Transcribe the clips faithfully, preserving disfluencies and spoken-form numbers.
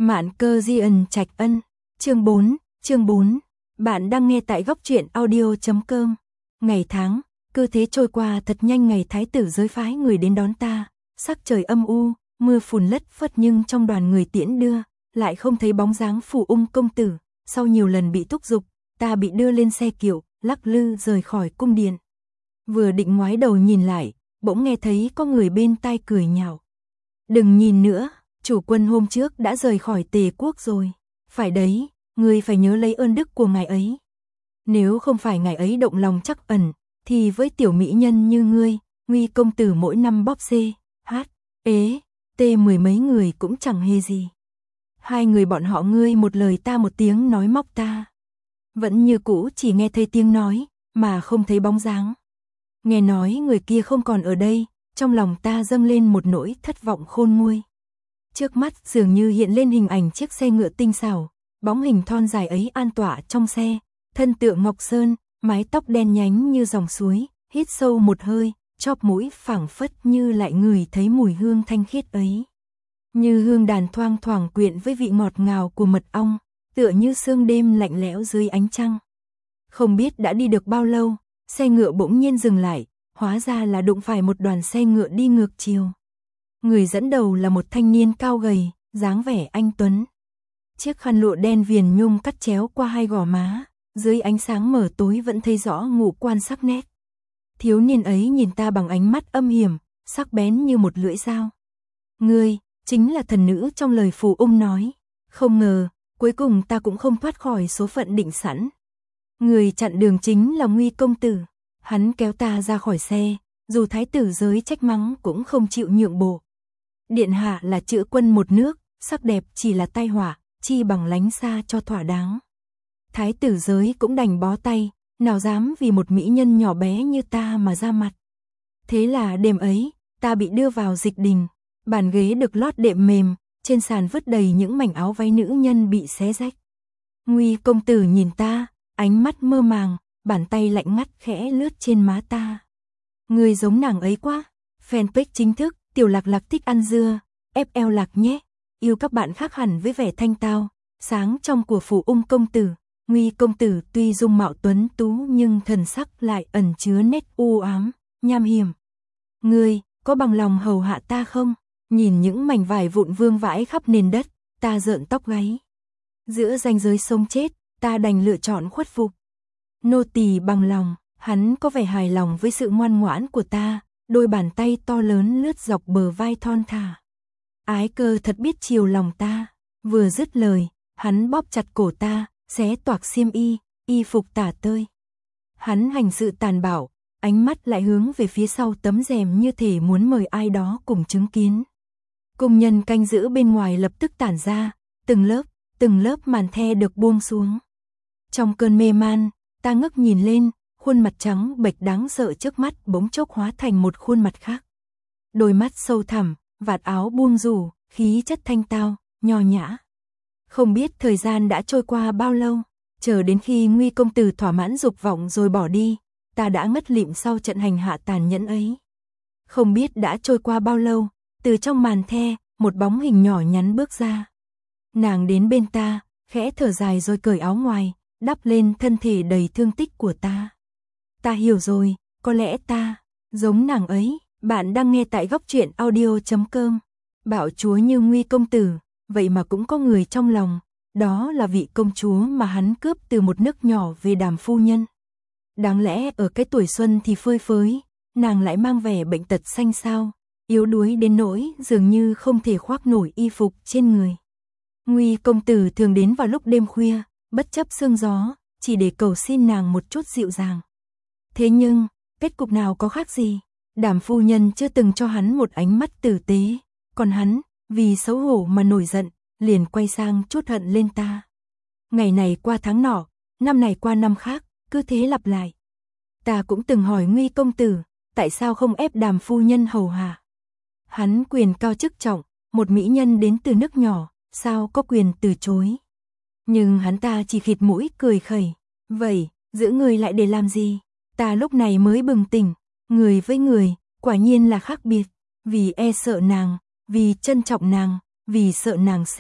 Mạn Cơ Di ẩn Trạch Ân, chương bốn, chương bốn. Bạn đang nghe tại góc truyện audio chấm com. Ngày tháng, cứ thế trôi qua thật nhanh. Ngày thái tử giới phái người đến đón ta, sắc trời âm u, mưa phùn lất phất, nhưng trong đoàn người tiễn đưa, lại không thấy bóng dáng Phủ Ung công tử. Sau nhiều lần bị thúc giục, ta bị đưa lên xe kiệu, lắc lư rời khỏi cung điện. Vừa định ngoái đầu nhìn lại, bỗng nghe thấy có người bên tai cười nhạo. Đừng nhìn nữa, chủ quân hôm trước đã rời khỏi Tề quốc rồi. Phải đấy, ngươi phải nhớ lấy ơn đức của ngài ấy. Nếu không phải ngài ấy động lòng trắc ẩn, thì với tiểu mỹ nhân như ngươi, Nguy công tử mỗi năm bóp xê, hát, ế, tê mười mấy người cũng chẳng hề gì. Hai người bọn họ ngươi một lời ta một tiếng nói móc ta. Vẫn như cũ chỉ nghe thấy tiếng nói, mà không thấy bóng dáng. Nghe nói người kia không còn ở đây, trong lòng ta dâng lên một nỗi thất vọng khôn nguôi. Trước mắt dường như hiện lên hình ảnh chiếc xe ngựa tinh xảo, bóng hình thon dài ấy an tọa trong xe, thân tựa ngọc sơn, mái tóc đen nhánh như dòng suối, hít sâu một hơi, chóp mũi phảng phất như lại ngửi thấy mùi hương thanh khiết ấy. Như hương đàn thoang thoảng quyện với vị ngọt ngào của mật ong, tựa như sương đêm lạnh lẽo dưới ánh trăng. Không biết đã đi được bao lâu, xe ngựa bỗng nhiên dừng lại, hóa ra là đụng phải một đoàn xe ngựa đi ngược chiều. Người dẫn đầu là một thanh niên cao gầy, dáng vẻ anh tuấn. Chiếc khăn lụa đen viền nhung cắt chéo qua hai gò má, dưới ánh sáng mờ tối vẫn thấy rõ ngũ quan sắc nét. Thiếu niên ấy nhìn ta bằng ánh mắt âm hiểm, sắc bén như một lưỡi dao. Ngươi, chính là thần nữ trong lời Phủ Ung nói. Không ngờ, cuối cùng ta cũng không thoát khỏi số phận định sẵn. Người chặn đường chính là Nguy công tử. Hắn kéo ta ra khỏi xe, dù thái tử giới trách mắng cũng không chịu nhượng bộ. Điện hạ là chữ quân một nước, sắc đẹp chỉ là tai họa, chi bằng lánh xa cho thỏa đáng. Thái tử giới cũng đành bó tay, nào dám vì một mỹ nhân nhỏ bé như ta mà ra mặt. Thế là đêm ấy, ta bị đưa vào dịch đình, bàn ghế được lót đệm mềm, trên sàn vứt đầy những mảnh áo váy nữ nhân bị xé rách. Nguy công tử nhìn ta, ánh mắt mơ màng, bàn tay lạnh ngắt khẽ lướt trên má ta. Người giống nàng ấy quá. Fanpage chính thức, tiểu lạc lạc thích ăn dưa, ép eo lạc nhé. Yêu các bạn khác hẳn với vẻ thanh tao, sáng trong của Phủ Ung công tử. Nguy công tử tuy dung mạo tuấn tú nhưng thần sắc lại ẩn chứa nét u ám, nham hiểm. Ngươi, có bằng lòng hầu hạ ta không? Nhìn những mảnh vải vụn vương vãi khắp nền đất, ta rợn tóc gáy. Giữa ranh giới sống chết, ta đành lựa chọn khuất phục. Nô tỳ bằng lòng, hắn có vẻ hài lòng với sự ngoan ngoãn của ta, đôi bàn tay to lớn lướt dọc bờ vai thon thả. Ái cơ thật biết chiều lòng ta, vừa dứt lời, hắn bóp chặt cổ ta, xé toạc xiêm y, y phục tả tơi. Hắn hành sự tàn bạo, ánh mắt lại hướng về phía sau tấm rèm như thể muốn mời ai đó cùng chứng kiến. Cung nhân canh giữ bên ngoài lập tức tản ra, từng lớp, từng lớp màn the được buông xuống. Trong cơn mê man, ta ngước nhìn lên, khuôn mặt trắng bệch đáng sợ trước mắt bỗng chốc hóa thành một khuôn mặt khác. Đôi mắt sâu thẳm, vạt áo buông rủ, khí chất thanh tao, nho nhã. Không biết thời gian đã trôi qua bao lâu, chờ đến khi Nguy công tử thỏa mãn dục vọng rồi bỏ đi, ta đã ngất lịm sau trận hành hạ tàn nhẫn ấy. Không biết đã trôi qua bao lâu, từ trong màn the, một bóng hình nhỏ nhắn bước ra. Nàng đến bên ta, khẽ thở dài rồi cởi áo ngoài, đắp lên thân thể đầy thương tích của ta. Ta hiểu rồi, có lẽ ta giống nàng ấy. Bạn đang nghe tại góc truyện audio chấm com. Bạo chúa như Nguy công tử, vậy mà cũng có người trong lòng, đó là vị công chúa mà hắn cướp từ một nước nhỏ về Đàm phu nhân. Đáng lẽ ở cái tuổi xuân thì phơi phới, nàng lại mang vẻ bệnh tật xanh xao, yếu đuối đến nỗi dường như không thể khoác nổi y phục trên người. Nguy công tử thường đến vào lúc đêm khuya, bất chấp sương gió, chỉ để cầu xin nàng một chút dịu dàng. Thế nhưng, kết cục nào có khác gì? Đàm phu nhân chưa từng cho hắn một ánh mắt tử tế, còn hắn, vì xấu hổ mà nổi giận, liền quay sang trút hận lên ta. Ngày này qua tháng nọ, năm này qua năm khác, cứ thế lặp lại. Ta cũng từng hỏi Nguy công tử, tại sao không ép Đàm phu nhân hầu hạ? Hắn quyền cao chức trọng, một mỹ nhân đến từ nước nhỏ, sao có quyền từ chối? Nhưng hắn ta chỉ khịt mũi cười khẩy. Vậy, giữ người lại để làm gì? Ta lúc này mới bừng tỉnh, người với người, quả nhiên là khác biệt. Vì e sợ nàng, vì trân trọng nàng, vì sợ nàng xê,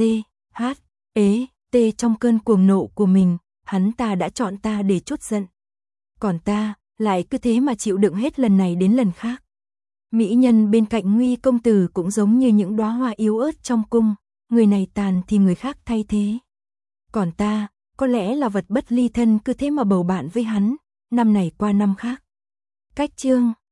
Hát, ế, tê trong cơn cuồng nộ của mình, hắn ta đã chọn ta để trút giận. Còn ta, lại cứ thế mà chịu đựng hết lần này đến lần khác. Mỹ nhân bên cạnh Nguy công tử cũng giống như những đóa hoa yếu ớt trong cung, người này tàn thì người khác thay thế. Còn ta, có lẽ là vật bất ly thân cứ thế mà bầu bạn với hắn, năm này qua năm khác. Cách chương